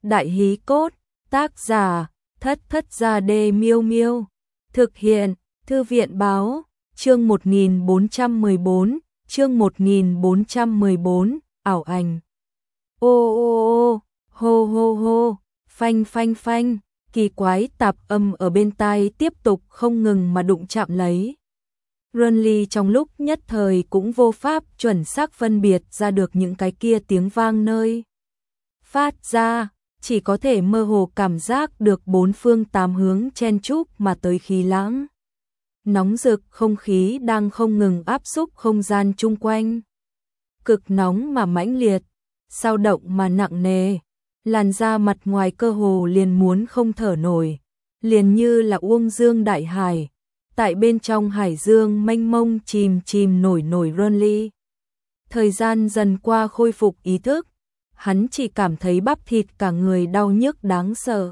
Đại hí cốt, tác giả, Thất Thất Gia Đê Miêu Miêu. Thực hiện, Thư viện báo, chương 1414, chương 1414, ảo ảnh. Ô ô ô, hô hô hô, phanh phanh phanh, kỳ quái tạp âm ở bên tai tiếp tục không ngừng mà đụng chạm lấy. Renly trong lúc nhất thời cũng vô pháp chuẩn xác phân biệt ra được những cái kia tiếng vang nơi phát ra, chỉ có thể mơ hồ cảm giác được bốn phương tám hướng chen chúc mà tới khí lãng. Nóng rực không khí đang không ngừng áp xúc không gian chung quanh. Cực nóng mà mãnh liệt, sao động mà nặng nề, làn da mặt ngoài cơ hồ liền muốn không thở nổi, liền như là uông dương đại hải. Tại bên trong hải dương mênh mông chìm chìm nổi nổi Renly. Thời gian dần qua khôi phục ý thức, hắn chỉ cảm thấy bắp thịt cả người đau nhức đáng sợ.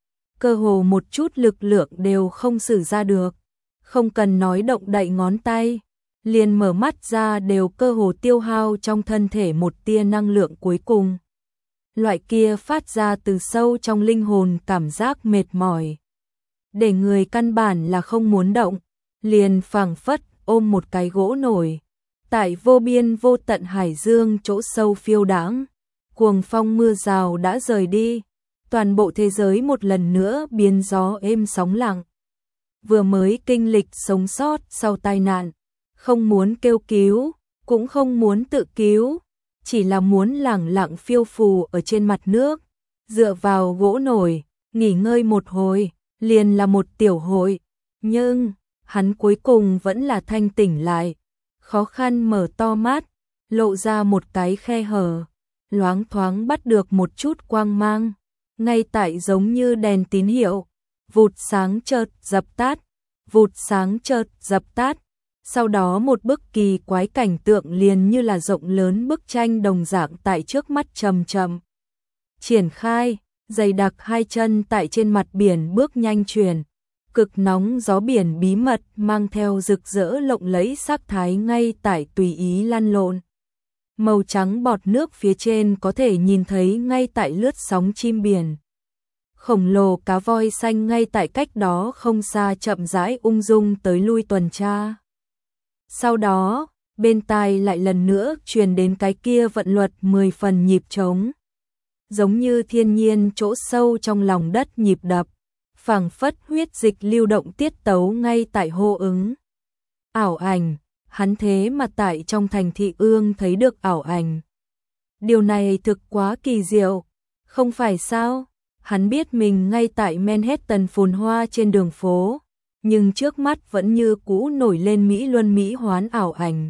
Cơ hồ một chút lực lượng đều không sử ra được, không cần nói động đậy ngón tay, liền mở mắt ra đều cơ hồ tiêu hao trong thân thể một tia năng lượng cuối cùng. Loại kia phát ra từ sâu trong linh hồn cảm giác mệt mỏi, để người căn bản là không muốn động, liền phảng phất ôm một cái gỗ nổi, tại vô biên vô tận hải dương chỗ sâu phiêu đãng. Cuồng phong mưa rào đã rời đi, toàn bộ thế giới một lần nữa biến gió êm sóng lặng. Vừa mới kinh lịch sống sót sau tai nạn, không muốn kêu cứu, cũng không muốn tự cứu, chỉ là muốn lẳng lặng phiêu phù ở trên mặt nước, dựa vào gỗ nổi, nghỉ ngơi một hồi, liền là một tiểu hội. Nhưng, hắn cuối cùng vẫn là thanh tỉnh lại, khó khăn mở to mắt, lộ ra một cái khe hở, loáng thoáng bắt được một chút quang mang, ngay tại giống như đèn tín hiệu, vụt sáng chợt dập tắt, vụt sáng chợt dập tắt. Sau đó một bức kỳ quái cảnh tượng liền như là rộng lớn bức tranh đồng dạng tại trước mắt chậm chậm triển khai, dày đặc hai chân tại trên mặt biển bước nhanh chuyển. Cực nóng gió biển bí mật mang theo rực rỡ lộng lẫy sắc thái ngay tại tùy ý lăn lộn. Màu trắng bọt nước phía trên có thể nhìn thấy ngay tại lướt sóng chim biển. Khổng lồ cá voi xanh ngay tại cách đó không xa chậm rãi ung dung tới lui tuần tra. Sau đó, bên tai lại lần nữa truyền đến cái kia vận luật 10 phần nhịp trống. Giống như thiên nhiên chỗ sâu trong lòng đất nhịp đập, phảng phất huyết dịch lưu động tiết tấu ngay tại hô ứng. Ảo ảnh, hắn thế mà tại trong thành thị ương thấy được ảo ảnh. Điều này thực quá kỳ diệu, không phải sao? Hắn biết mình ngay tại Manhattan phồn hoa trên đường phố, nhưng trước mắt vẫn như cũ nổi lên Mỹ Luân Mỹ hoán ảo ảnh.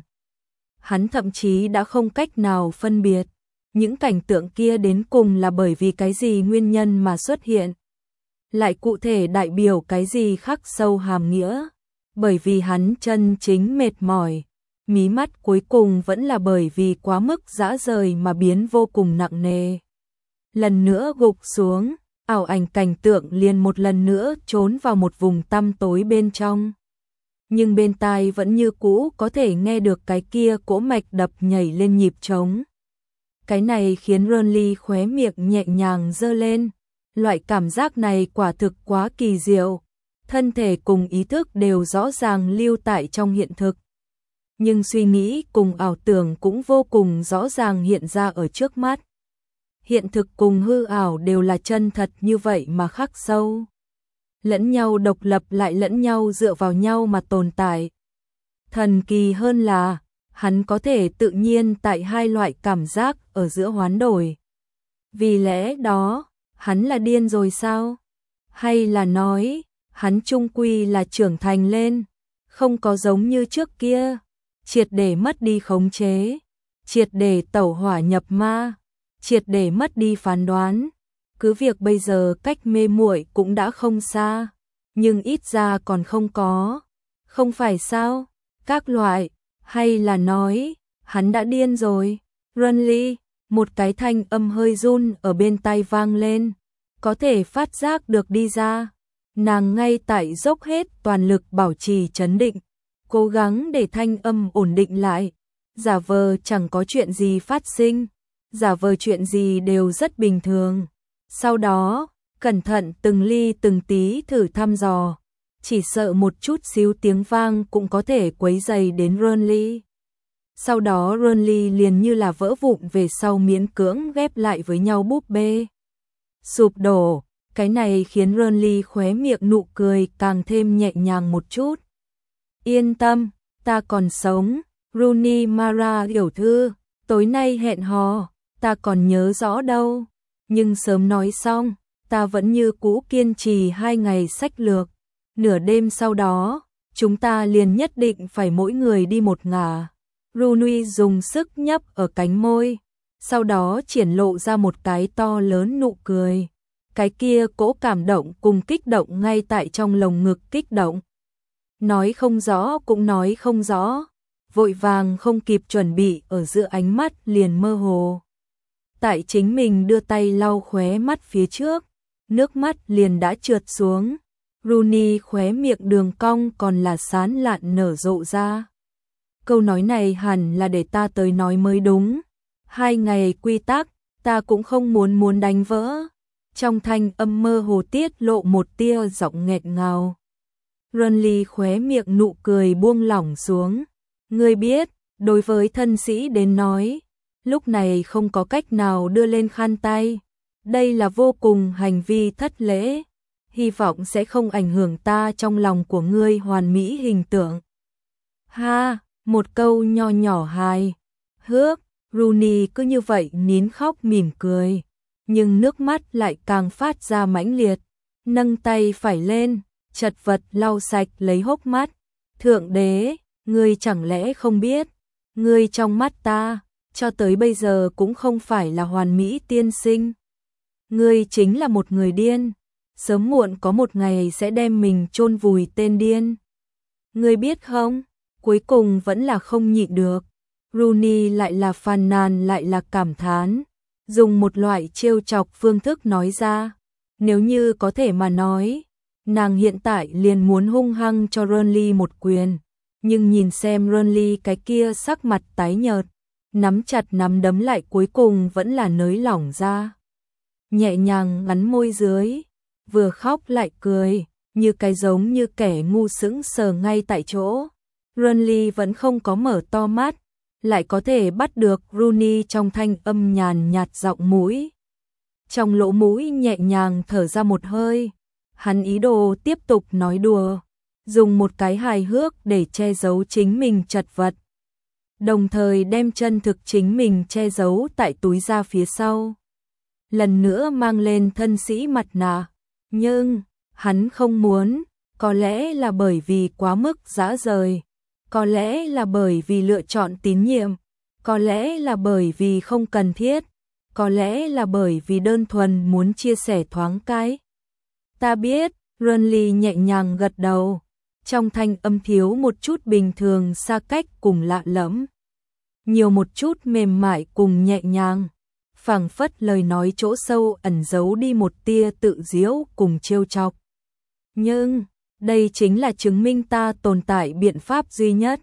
Hắn thậm chí đã không cách nào phân biệt những cảnh tượng kia đến cùng là bởi vì cái gì nguyên nhân mà xuất hiện, lại cụ thể đại biểu cái gì khắc sâu hàm nghĩa. Bởi vì hắn chân chính mệt mỏi, mí mắt cuối cùng vẫn là bởi vì quá mức dã rời mà biến vô cùng nặng nề. Lần nữa gục xuống, ảo ảnh cảnh tượng liền một lần nữa trốn vào một vùng tăm tối bên trong. Nhưng bên tai vẫn như cũ có thể nghe được cái kia cỗ mạch đập nhảy lên nhịp trống. Cái này khiến Renly khóe miệng nhẹ nhàng giơ lên. Loại cảm giác này quả thực quá kỳ diệu. Thân thể cùng ý thức đều rõ ràng lưu tại trong hiện thực. Nhưng suy nghĩ cùng ảo tưởng cũng vô cùng rõ ràng hiện ra ở trước mắt. Hiện thực cùng hư ảo đều là chân thật như vậy mà khắc sâu. Lẫn nhau độc lập lại lẫn nhau dựa vào nhau mà tồn tại. Thần kỳ hơn là, hắn có thể tự nhiên tại hai loại cảm giác ở giữa hoán đổi. Vì lẽ đó, hắn là điên rồi sao? Hay là nói, hắn chung quy là trưởng thành lên, không có giống như trước kia, triệt để mất đi khống chế, triệt để tẩu hỏa nhập ma, triệt để mất đi phán đoán. Cứ việc bây giờ cách mê muội cũng đã không xa, nhưng ít ra còn không có. Không phải sao? Các loại, hay là nói, hắn đã điên rồi. Renly, một cái thanh âm hơi run ở bên tai vang lên, có thể phát giác được đi ra. Nàng ngay tại dốc hết toàn lực bảo trì trấn định, cố gắng để thanh âm ổn định lại, giả vờ chẳng có chuyện gì phát sinh, giả vờ chuyện gì đều rất bình thường. Sau đó, cẩn thận từng ly từng tí thử thăm dò, chỉ sợ một chút xíu tiếng vang cũng có thể quấy rầy đến Renly. Sau đó Renly liền như là vỡ vụn về sau miễn cưỡng ghép lại với nhau búp bê. Sụp đổ, cái này khiến Renly khóe miệng nụ cười càng thêm nhẹ nhàng một chút. Yên tâm, ta còn sống, Rooney Mara tiểu thư, tối nay hẹn hò, ta còn nhớ rõ đâu. Nhưng sớm nói xong, ta vẫn như cũ kiên trì 2 ngày sách lược. Nửa đêm sau đó, chúng ta liền nhất định phải mỗi người đi một ngả. Rooney dùng sức nhấp ở cánh môi, sau đó triển lộ ra một cái to lớn nụ cười. Cái kia cỗ cảm động cùng kích động ngay tại trong lồng ngực kích động. Nói không rõ cũng nói không rõ, vội vàng không kịp chuẩn bị ở giữa ánh mắt liền mơ hồ. Tại chính mình đưa tay lau khóe mắt phía trước, nước mắt liền đã trượt xuống. Rooney khóe miệng đường cong còn là sán lạn nở rộ ra. Câu nói này hẳn là để ta tới nói mới đúng. 2 ngày quy tắc, ta cũng không muốn đánh vỡ. Trong thanh âm mơ hồ tiết lộ một tia giọng nghẹt ngào. Renly khóe miệng nụ cười buông lỏng xuống. Ngươi biết, đối với thân sĩ đến nói, lúc này không có cách nào đưa lên khăn tay. Đây là vô cùng hành vi thất lễ. Hy vọng sẽ không ảnh hưởng ta trong lòng của ngươi hoàn mỹ hình tượng. Ha, một câu nho nhỏ hài hước, Rooney cứ như vậy nín khóc mỉm cười, nhưng nước mắt lại càng phát ra mãnh liệt, nâng tay phải lên, chật vật lau sạch lấy hốc mắt. Thượng đế, ngươi chẳng lẽ không biết, ngươi trong mắt ta, cho tới bây giờ cũng không phải là hoàn mỹ tiên sinh. Ngươi chính là một người điên, sớm muộn có một ngày sẽ đem mình chôn vùi tên điên. Ngươi biết không, cuối cùng vẫn là không nhịn được. Rooney lại là phàn nàn lại là cảm thán, dùng một loại trêu chọc phương thức nói ra. Nếu như có thể mà nói, nàng hiện tại liền muốn hung hăng cho Renly một quyền. Nhưng nhìn xem Renly cái kia sắc mặt tái nhợt, nắm chặt nắm đấm lại cuối cùng vẫn là nới lỏng ra. Nhẹ nhàng ngắn môi dưới, vừa khóc lại cười, như cái giống như kẻ ngu sững sờ ngay tại chỗ. Renly vẫn không có mở to mắt, lại có thể bắt được Rooney trong thanh âm nhàn nhạt giọng mũi. Trong lỗ mũi nhẹ nhàng thở ra một hơi, hắn ý đồ tiếp tục nói đùa, dùng một cái hài hước để che giấu chính mình chật vật, đồng thời đem chân thực chính mình che giấu tại túi da phía sau. Lần nữa mang lên thân sĩ mặt nạ, nhưng hắn không muốn, có lẽ là bởi vì quá mức dã rời, có lẽ là bởi vì lựa chọn tín nhiệm, có lẽ là bởi vì không cần thiết, có lẽ là bởi vì đơn thuần muốn chia sẻ thoáng cái. Ta biết, Renly nhẹ nhàng gật đầu, trong thanh âm thiếu một chút bình thường xa cách cùng lạ lẫm, nhiều một chút mềm mại cùng nhẹ nhàng, phảng phất lời nói chỗ sâu ẩn giấu đi một tia tự giễu cùng trêu chọc. Nhưng, đây chính là chứng minh ta tồn tại biện pháp duy nhất.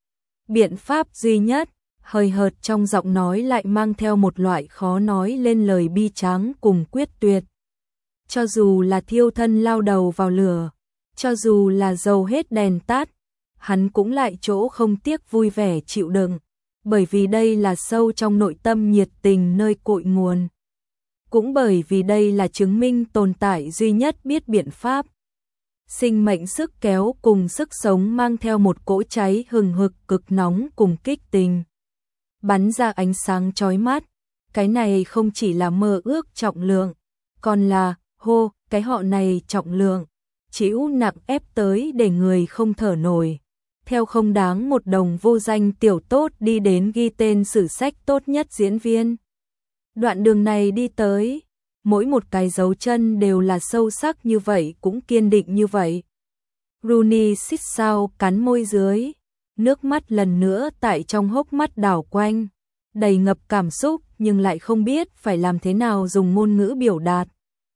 Biện pháp duy nhất, hơi hợt trong giọng nói lại mang theo một loại khó nói lên lời bi tráng cùng quyết tuyệt. Cho dù là thiêu thân lao đầu vào lửa, cho dù là dầu hết đèn tắt, hắn cũng lại chỗ không tiếc vui vẻ chịu đựng, bởi vì đây là sâu trong nội tâm nhiệt tình nơi cội nguồn. Cũng bởi vì đây là chứng minh tồn tại duy nhất biết biện pháp. Sinh mệnh sức kéo cùng sức sống mang theo một cỗ cháy hừng hực cực nóng cùng kích tình, bắn ra ánh sáng chói mắt. Cái này không chỉ là mơ ước trọng lượng, còn là, cái họ này trọng lượng, chịu nặng ép tới để người không thở nổi. Theo không đáng một đồng vô danh tiểu tốt đi đến ghi tên sử sách tốt nhất diễn viên. Đoạn đường này đi tới, mỗi một cái dấu chân đều là sâu sắc như vậy cũng kiên định như vậy. Rooney xít sao cắn môi dưới, nước mắt lần nữa tại trong hốc mắt đảo quanh, đầy ngập cảm xúc nhưng lại không biết phải làm thế nào dùng ngôn ngữ biểu đạt.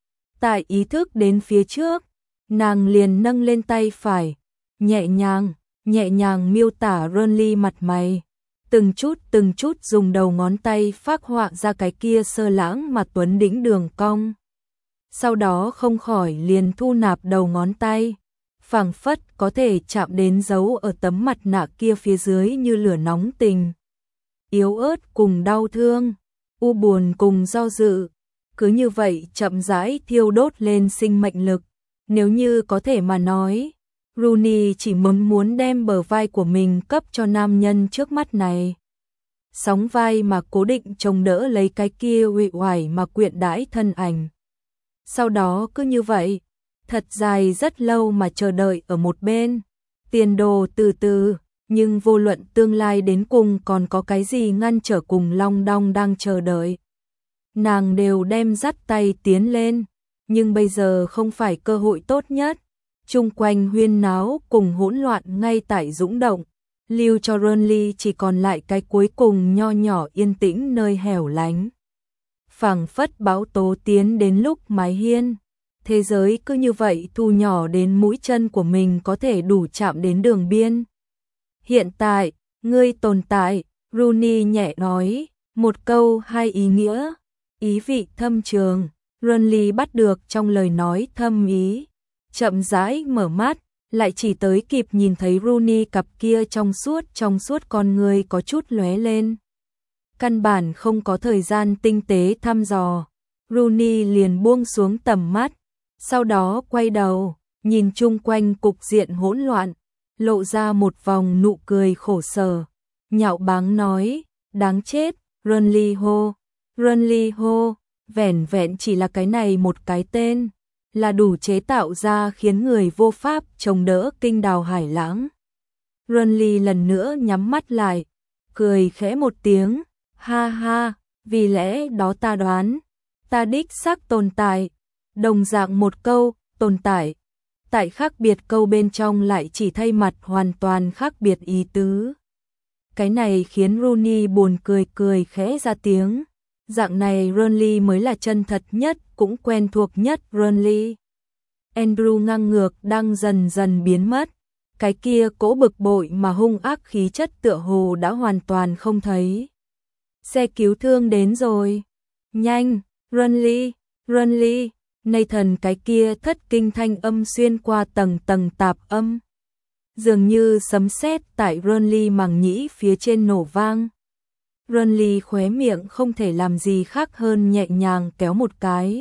Tại ý thức đến phía trước, nàng liền nâng lên tay phải, nhẹ nhàng miêu tả Renly mặt mày, từng chút dùng đầu ngón tay phác họa ra cái kia sơ lãng mà tuấn đĩnh đường cong. sau đó không khỏi liền thu nạp đầu ngón tay, phảng phất có thể chạm đến dấu ở tấm mặt nạ kia phía dưới như lửa nóng tình. Yếu ớt cùng đau thương, u buồn cùng do dự, cứ như vậy chậm rãi thiêu đốt lên sinh mệnh lực. Nếu như có thể mà nói, Rooney chỉ muốn đem bờ vai của mình cấp cho nam nhân trước mắt này. Sóng vai mà cố định chống đỡ lấy cái kia uể oải mà quyện đãi thân ảnh. Sau đó cứ như vậy, thật dài rất lâu mà chờ đợi ở một bên. Tiền đồ từ từ, nhưng vô luận tương lai đến cùng còn có cái gì ngăn trở cùng Long Đong đang chờ đợi. Nàng đều đem dắt tay tiến lên, nhưng bây giờ không phải cơ hội tốt nhất. Chung quanh huyên náo cùng hỗn loạn ngay tại dũng động, lưu cho Renly chỉ còn lại cái cuối cùng nho nhỏ yên tĩnh nơi hẻo lánh. Phảng phất bão tố tiến đến lúc mái hiên, thế giới cứ như vậy thu nhỏ đến mũi chân của mình có thể đủ chạm đến đường biên. Hiện tại, ngươi tồn tại, Rooney nhẹ nói, một câu hai ý nghĩa, ý vị thâm trường. Renly bắt được trong lời nói thâm ý, chậm rãi mở mắt, lại chỉ tới kịp nhìn thấy Rooney cặp kia trong suốt con người có chút lóe lên. Căn bản không có thời gian tinh tế thăm dò, Rooney liền buông xuống tầm mắt, sau đó quay đầu, nhìn chung quanh cục diện hỗn loạn, lộ ra một vòng nụ cười khổ sở, nhạo báng nói, đáng chết, Renly hô, vẻn vẹn chỉ là cái này một cái tên, là đủ chế tạo ra khiến người vô pháp chống đỡ kinh đào hải lãng. Renly lần nữa nhắm mắt lại, cười khẽ một tiếng, ha ha, vì lẽ đó ta đoán, ta đích xác tồn tại, đồng dạng một câu, tồn tại, tại khác biệt câu bên trong lại chỉ thay mặt hoàn toàn khác biệt ý tứ. Cái này khiến Rooney buồn cười khẽ ra tiếng. Dạng này Renly mới là chân thật nhất, cũng quen thuộc nhất Renly. Andrew ngang ngược đang dần dần biến mất. Cái kia cỗ bực bội mà hung ác khí chất tựa hồ đã hoàn toàn không thấy. Xe cứu thương đến rồi. Nhanh, Renly, Nathan cái kia thất kinh thanh âm xuyên qua tầng tạp âm. Dường như sấm sét tại Renly màng nhĩ phía trên nổ vang. Renly khóe miệng không thể làm gì khác hơn nhẹ nhàng kéo một cái.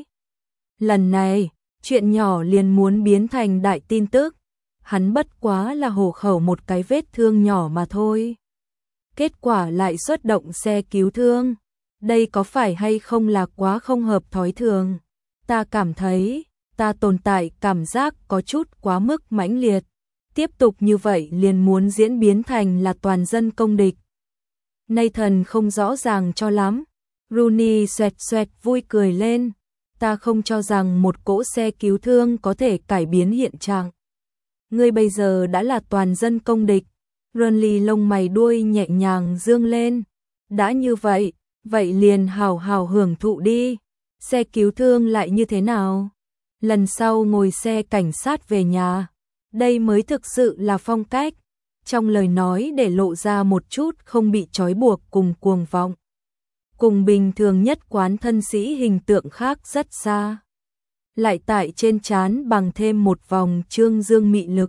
Lần này, chuyện nhỏ liền muốn biến thành đại tin tức. Hắn bất quá là hổ khẩu một cái vết thương nhỏ mà thôi. Kết quả lại xuất động xe cứu thương. Đây có phải hay không là quá không hợp thói thường? Ta cảm thấy, ta tồn tại cảm giác có chút quá mức mãnh liệt. Tiếp tục như vậy liền muốn diễn biến thành là toàn dân công địch. Nathan không rõ ràng cho lắm. Rooney xoẹt vui cười lên. Ta không cho rằng một cỗ xe cứu thương có thể cải biến hiện trạng. Ngươi bây giờ đã là toàn dân công địch. Renly lông mày đuôi nhẹ nhàng dương lên. Đã như vậy, vậy liền hào hào hưởng thụ đi. Xe cứu thương lại như thế nào? Lần sau ngồi xe cảnh sát về nhà. Đây mới thực sự là phong cách. Trong lời nói để lộ ra một chút không bị trói buộc cùng cuồng vọng. Cùng bình thường nhất quán thân sĩ hình tượng khác rất xa. Lại tại trên trán bằng thêm một vòng trương dương mị lực.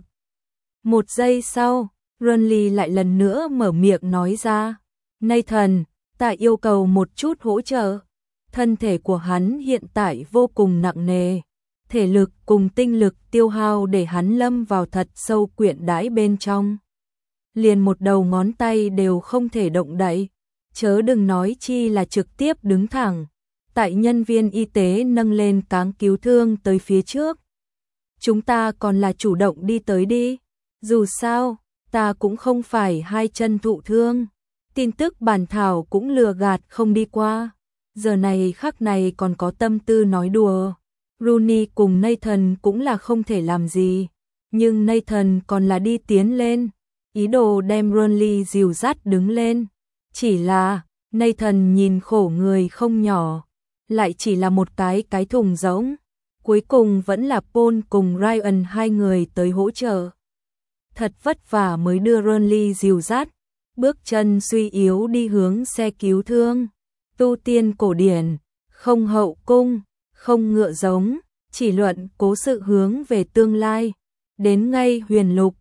Một giây sau, Renly lại lần nữa mở miệng nói ra. Nathan, ta yêu cầu một chút hỗ trợ. Thân thể của hắn hiện tại vô cùng nặng nề. Thể lực cùng tinh lực tiêu hao để hắn lâm vào thật sâu quyện đãi bên trong. Liền một đầu ngón tay đều không thể động đậy, chớ đừng nói chi là trực tiếp đứng thẳng. Tại nhân viên y tế nâng lên cáng cứu thương tới phía trước. Chúng ta còn là chủ động đi tới đi. Dù sao, ta cũng không phải hai chân thụ thương. Tin tức bản thảo cũng lừa gạt không đi qua. Giờ này khắc này còn có tâm tư nói đùa. Rooney cùng Nathan cũng là không thể làm gì. Nhưng Nathan còn là đi tiến lên. Ý đồ đem Renly dìu dắt đứng lên. Chỉ là, Nathan nhìn khổ người không nhỏ. Lại chỉ là một cái thùng rỗng. Cuối cùng vẫn là Paul cùng Ryan hai người tới hỗ trợ. Thật vất vả mới đưa Renly dìu dắt. Bước chân suy yếu đi hướng xe cứu thương. Tu tiên cổ điển, không hậu cung, không ngựa giống, chỉ luận cố sự hướng về tương lai. Đến ngay huyền lục,